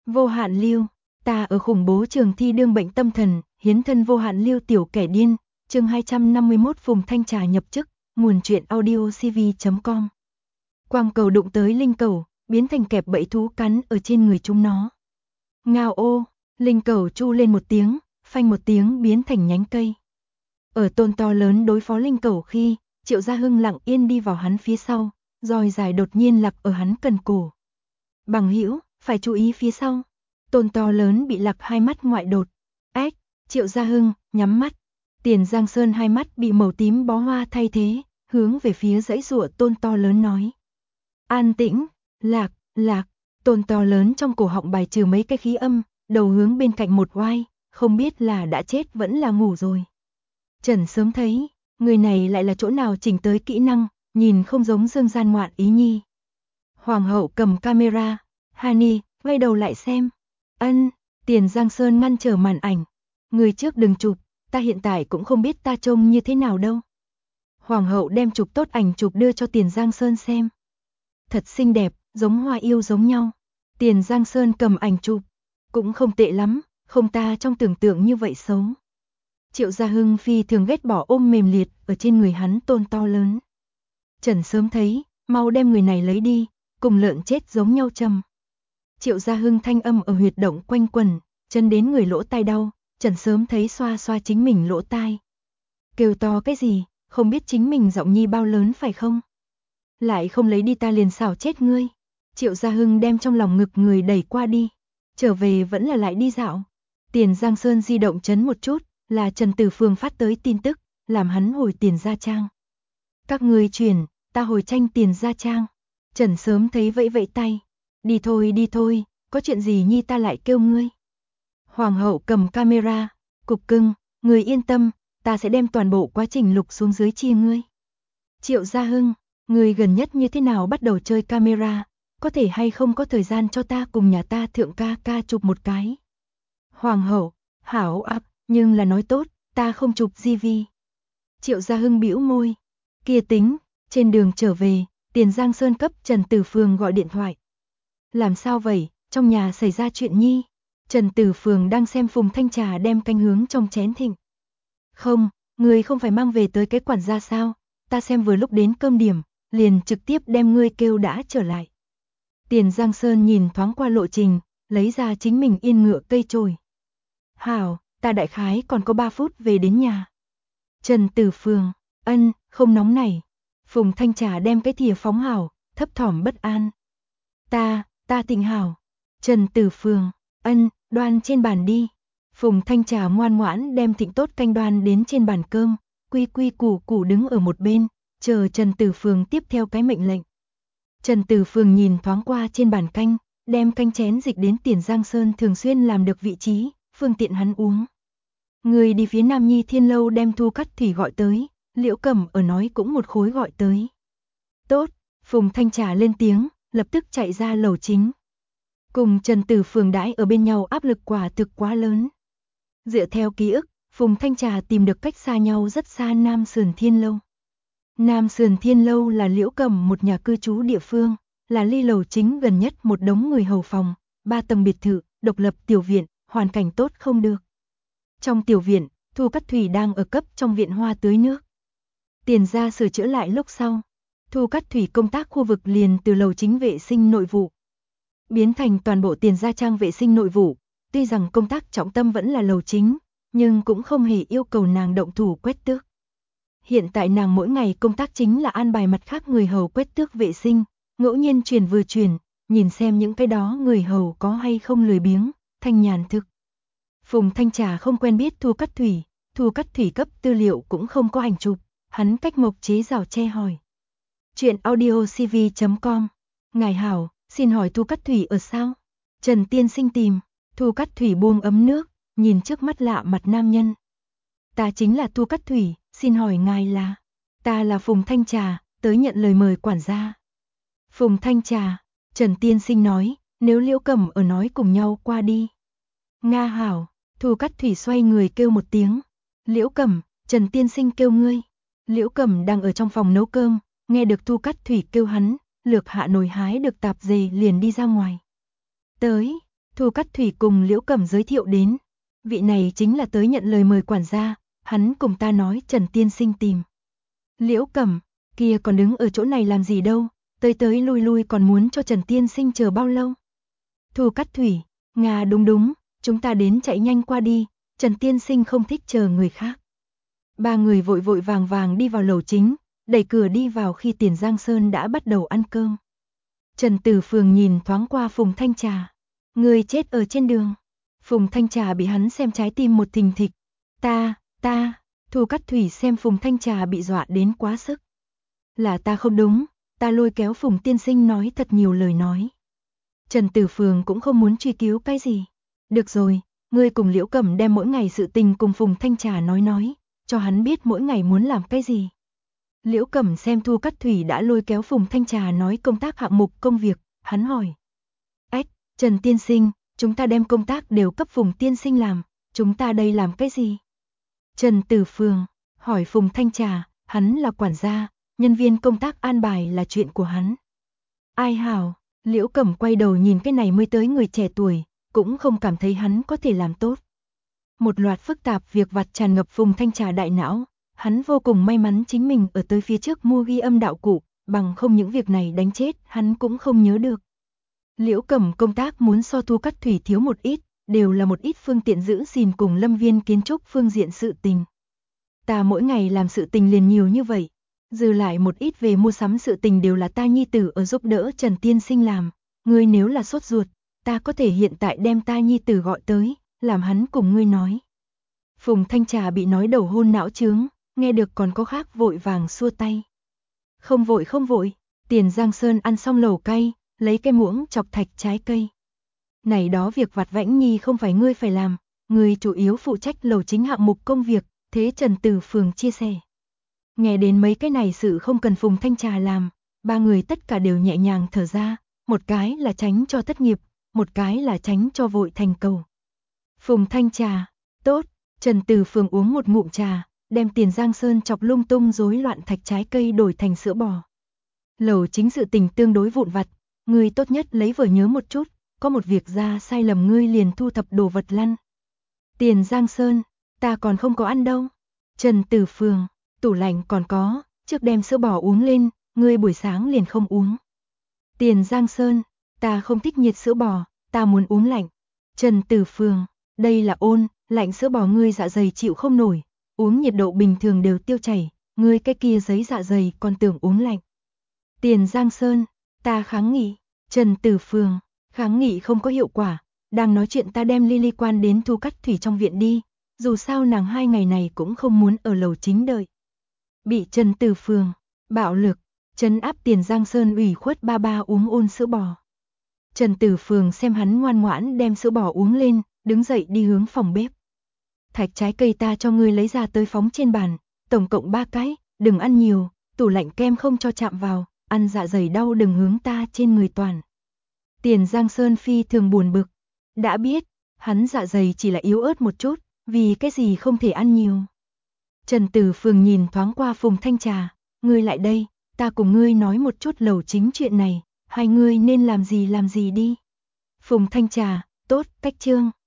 Vô hạn lưu, ta ở khủng bố trường thi đương bệnh tâm thần, hiến thân vô hạn lưu tiểu kẻ điên, chương 251 Phùng Thanh Trà nhập chức, nguồn truyện audiocv.com. Quang cầu đụng tới linh cầu, biến thành kẹp bẫy thú cắn ở trên người chúng nó. Ngao ô, linh cầu chu lên một tiếng, phanh một tiếng biến thành nhánh cây. Ở Tôn To Lớn đối phó linh cầu khi, Triệu Gia Hưng lặng yên đi vào hắn phía sau, roi dài đột nhiên lạc ở hắn cần cổ. Bằng hữu, phải chú ý phía sau. Tôn To Lớn bị lạc hai mắt ngoại đột. Ách, Triệu Gia Hưng nhắm mắt. Tiền Giang Sơn hai mắt bị màu tím bó hoa thay thế, hướng về phía dãy giụa Tôn To Lớn nói. An tĩnh, lạc, lạc. Tôn To Lớn trong cổ họng bài trừ mấy cái khí âm, đầu hướng bên cạnh một oai, không biết là đã chết vẫn là ngủ rồi. Trần sớm thấy, người này lại là chỗ nào chỉnh tới kỹ năng, nhìn không giống dương gian ngoạn ý nhi. Hoàng hậu cầm camera, Hani, quay đầu lại xem. Ân, Tiền Giang Sơn ngăn trở màn ảnh. Người trước đừng chụp, ta hiện tại cũng không biết ta trông như thế nào đâu. Hoàng hậu đem chụp tốt ảnh chụp đưa cho Tiền Giang Sơn xem. Thật xinh đẹp, giống hoa yêu giống nhau. Tiền Giang Sơn cầm ảnh chụp. Cũng không tệ lắm, không ta trong tưởng tượng như vậy xấu. Triệu Gia Hưng phi thường ghét bỏ ôm mềm liệt ở trên người hắn Tôn To Lớn. Trần sớm thấy, mau đem người này lấy đi, cùng lợn chết giống nhau châm. Triệu Gia Hưng thanh âm ở huyệt động quanh quẩn, chân đến người lỗ tai đau, Trần sớm thấy xoa xoa chính mình lỗ tai. Kêu to cái gì, không biết chính mình giọng nhi bao lớn phải không? Lại không lấy đi ta liền xảo chết ngươi. Triệu Gia Hưng đem trong lòng ngực người đẩy qua đi, trở về vẫn là lại đi dạo. Tiền Giang Sơn di động chấn một chút, là Trần Tử Phương phát tới tin tức, làm hắn hồi Tiền Gia Trang. Các ngươi chuyển, ta hồi tranh Tiền Gia Trang. Trần sớm thấy vẫy vẫy tay. Đi thôi, có chuyện gì nhi ta lại kêu ngươi. Hoàng hậu cầm camera, cục cưng, người yên tâm, ta sẽ đem toàn bộ quá trình lục xuống dưới chia ngươi. Triệu Gia Hưng, người gần nhất như thế nào bắt đầu chơi camera, có thể hay không có thời gian cho ta cùng nhà ta thượng ca ca chụp một cái. Hoàng hậu, hảo áp, nhưng là nói tốt, ta không chụp GV. Triệu Gia Hưng bĩu môi, kia tính, trên đường trở về, Tiền Giang Sơn cấp Trần Tử Phương gọi điện thoại. Làm sao vậy, trong nhà xảy ra chuyện nhi? Trần Tử Phương đang xem Phùng Thanh Trà đem canh hướng trong chén thịnh. Không, ngươi không phải mang về tới cái quản gia sao? Ta xem vừa lúc đến cơm điểm, liền trực tiếp đem ngươi kêu đã trở lại. Tiền Giang Sơn nhìn thoáng qua lộ trình, lấy ra chính mình yên ngựa cây chổi. Hảo, ta đại khái còn có 3 phút về đến nhà. Trần Tử Phương, ân, không nóng này. Phùng Thanh Trà đem cái thìa phóng hảo, thấp thỏm bất an. Ta thịnh hảo. Trần Tử Phương, ân, đoan trên bàn đi. Phùng Thanh Trà ngoan ngoãn đem thịnh tốt canh đoan đến trên bàn cơm, quy quy củ củ đứng ở một bên, chờ Trần Tử Phương tiếp theo cái mệnh lệnh. Trần Tử Phương nhìn thoáng qua trên bàn canh, đem canh chén dịch đến Tiền Giang Sơn thường xuyên làm được vị trí, phương tiện hắn uống. Người đi phía Nam Nhi Thiên Lâu đem Thu Cắt Thủy gọi tới, Liễu Cẩm ở nói cũng một khối gọi tới. Tốt, Phùng Thanh Trà lên tiếng, lập tức chạy ra lầu chính. Cùng Trần Tử Phương đãi ở bên nhau áp lực quả thực quá lớn. Dựa theo ký ức, Phùng Thanh Trà tìm được cách xa nhau rất xa Nam Sườn Thiên Lâu. Nam Sườn Thiên Lâu là Liễu Cẩm một nhà cư trú địa phương, là ly lầu chính gần nhất một đống người hầu phòng, 3 tầng biệt thự, độc lập tiểu viện, hoàn cảnh tốt không được. Trong tiểu viện, Thu Cắt Thủy đang ở cấp trong viện hoa tưới nước. Tiền gia sửa chữa lại lúc sau, Thu Cắt Thủy công tác khu vực liền từ lầu chính vệ sinh nội vụ biến thành toàn bộ Tiền Gia Trang vệ sinh nội vụ. Tuy rằng công tác trọng tâm vẫn là lầu chính, nhưng cũng không hề yêu cầu nàng động thủ quét tước. Hiện tại nàng mỗi ngày công tác chính là an bài mặt khác người hầu quét tước vệ sinh, ngẫu nhiên truyền vừa truyền, nhìn xem những cái đó người hầu có hay không lười biếng, thanh nhàn thực. Phùng Thanh Trà không quen biết Thu Cắt Thủy cấp tư liệu cũng không có ảnh chụp, hắn cách mộc chế rào che hỏi. Chuyện audiocv.com. Ngài hảo, xin hỏi Thu Cắt Thủy ở sao? Trần tiên sinh tìm. Thu Cắt Thủy buông ấm nước, nhìn trước mắt lạ mặt nam nhân. Ta chính là Thu Cắt Thủy, xin hỏi ngài là? Ta là Phùng Thanh Trà, tới nhận lời mời quản gia. Phùng Thanh Trà, Trần tiên sinh nói, nếu Liễu Cẩm ở nói cùng nhau qua đi. Nga hảo, Thu Cắt Thủy xoay người kêu một tiếng. Liễu Cẩm, Trần tiên sinh kêu ngươi. Liễu Cẩm đang ở trong phòng nấu cơm, nghe được Thu Cắt Thủy kêu hắn, lược hạ nồi hái được tạp dề liền đi ra ngoài. Tới, Thu Cát Thủy cùng Liễu Cẩm giới thiệu đến. Vị này chính là tới nhận lời mời quản gia, hắn cùng ta nói Trần tiên sinh tìm. Liễu Cẩm, kia còn đứng ở chỗ này làm gì đâu, tới tới lui lui còn muốn cho Trần tiên sinh chờ bao lâu? Thu Cát Thủy, Nga đúng, chúng ta đến chạy nhanh qua đi, Trần tiên sinh không thích chờ người khác. Ba người vội vội vàng đi vào lầu chính, đẩy cửa đi vào khi Tiền Giang Sơn đã bắt đầu ăn cơm. Trần Tử Phường nhìn thoáng qua Phùng Thanh Trà. Người chết ở trên đường. Phùng Thanh Trà bị hắn xem trái tim một thình thịch. Ta, Thu Cát Thủy xem Phùng Thanh Trà bị dọa đến quá sức. Là ta không đúng, ta lôi kéo Phùng tiên sinh nói thật nhiều lời nói. Trần Tử Phường cũng không muốn truy cứu cái gì. Được rồi, ngươi cùng Liễu Cẩm đem mỗi ngày sự tình cùng Phùng Thanh Trà nói, cho hắn biết mỗi ngày muốn làm cái gì. Liễu Cẩm xem Thu Cát Thủy đã lôi kéo Phùng Thanh Trà nói công tác hạng mục công việc, hắn hỏi. Trần tiên sinh, chúng ta đem công tác đều cấp Phùng tiên sinh làm, chúng ta đây làm cái gì? Trần Tử Phường, hỏi Phùng Thanh Trà, hắn là quản gia, nhân viên công tác an bài là chuyện của hắn. Ai hảo, Liễu Cẩm quay đầu nhìn cái này mới tới người trẻ tuổi, cũng không cảm thấy hắn có thể làm tốt. Một loạt phức tạp việc vặt tràn ngập Phùng Thanh Trà đại não, hắn vô cùng may mắn chính mình ở tới phía trước mua ghi âm đạo cụ, bằng không những việc này đánh chết hắn cũng không nhớ được. Liễu Cẩm công tác muốn so Thu Cát Thủy thiếu một ít, đều là một ít phương tiện giữ gìn cùng lâm viên kiến trúc phương diện sự tình. Ta mỗi ngày làm sự tình liền nhiều như vậy, dư lại một ít về mua sắm sự tình đều là ta nhi tử ở giúp đỡ Trần tiên sinh làm, ngươi nếu là sốt ruột, ta có thể hiện tại đem ta nhi tử gọi tới, làm hắn cùng ngươi nói. Phùng Thanh Trà bị nói đầu hôn não chướng, nghe được còn có khác vội vàng xua tay. Không vội, Tiền Giang Sơn ăn xong lẩu cay, lấy cái muỗng chọc thạch trái cây. Này đó việc vặt vãnh nhi không phải ngươi phải làm, ngươi chủ yếu phụ trách lầu chính hạng mục công việc, thế Trần Tử Phường chia sẻ. Nghe đến mấy cái này sự không cần Phùng Thanh Trà làm, ba người tất cả đều nhẹ nhàng thở ra, một cái là tránh cho thất nghiệp, một cái là tránh cho vội thành cầu. Phùng Thanh Trà, tốt, Trần Tử Phường uống một ngụm trà, đem Tiền Giang Sơn chọc lung tung rối loạn thạch trái cây đổi thành sữa bò. Lầu chính sự tình tương đối vụn vặt, ngươi tốt nhất lấy vở nhớ một chút, có một việc ra sai lầm ngươi liền thu thập đồ vật lăn. Tiền Giang Sơn, ta còn không có ăn đâu. Trần Tử Phường, tủ lạnh còn có, trước đem sữa bò uống lên, ngươi buổi sáng liền không uống. Tiền Giang Sơn, ta không thích nhiệt sữa bò, ta muốn uống lạnh. Trần Tử Phường, đây là ôn, lạnh sữa bò ngươi dạ dày chịu không nổi, uống nhiệt độ bình thường đều tiêu chảy, ngươi cái kia giấy dạ dày còn tưởng uống lạnh. Tiền Giang Sơn, ta kháng nghị. Trần Tử Phường, kháng nghị không có hiệu quả, đang nói chuyện ta đem Lily quan đến Thu Cát Thủy trong viện đi, dù sao nàng 2 ngày này cũng không muốn ở lầu chính đợi. Bị Trần Tử Phường, bạo lực, trấn áp Tiền Giang Sơn ủy khuất ba uống ôn sữa bò. Trần Tử Phường xem hắn ngoan ngoãn đem sữa bò uống lên, đứng dậy đi hướng phòng bếp. Thạch trái cây ta cho ngươi lấy ra tới phóng trên bàn, tổng cộng 3 cái, đừng ăn nhiều, tủ lạnh kem không cho chạm vào, ăn dạ dày đau đừng hướng ta trên người toàn. Tiền Giang Sơn phi thường buồn bực, đã biết, hắn dạ dày chỉ là yếu ớt một chút, vì cái gì không thể ăn nhiều. Trần Tử Phường nhìn thoáng qua Phùng Thanh Trà, ngươi lại đây, ta cùng ngươi nói một chút lầu chính chuyện này, hai ngươi nên làm gì đi. Phùng Thanh Trà, tốt, cách chương.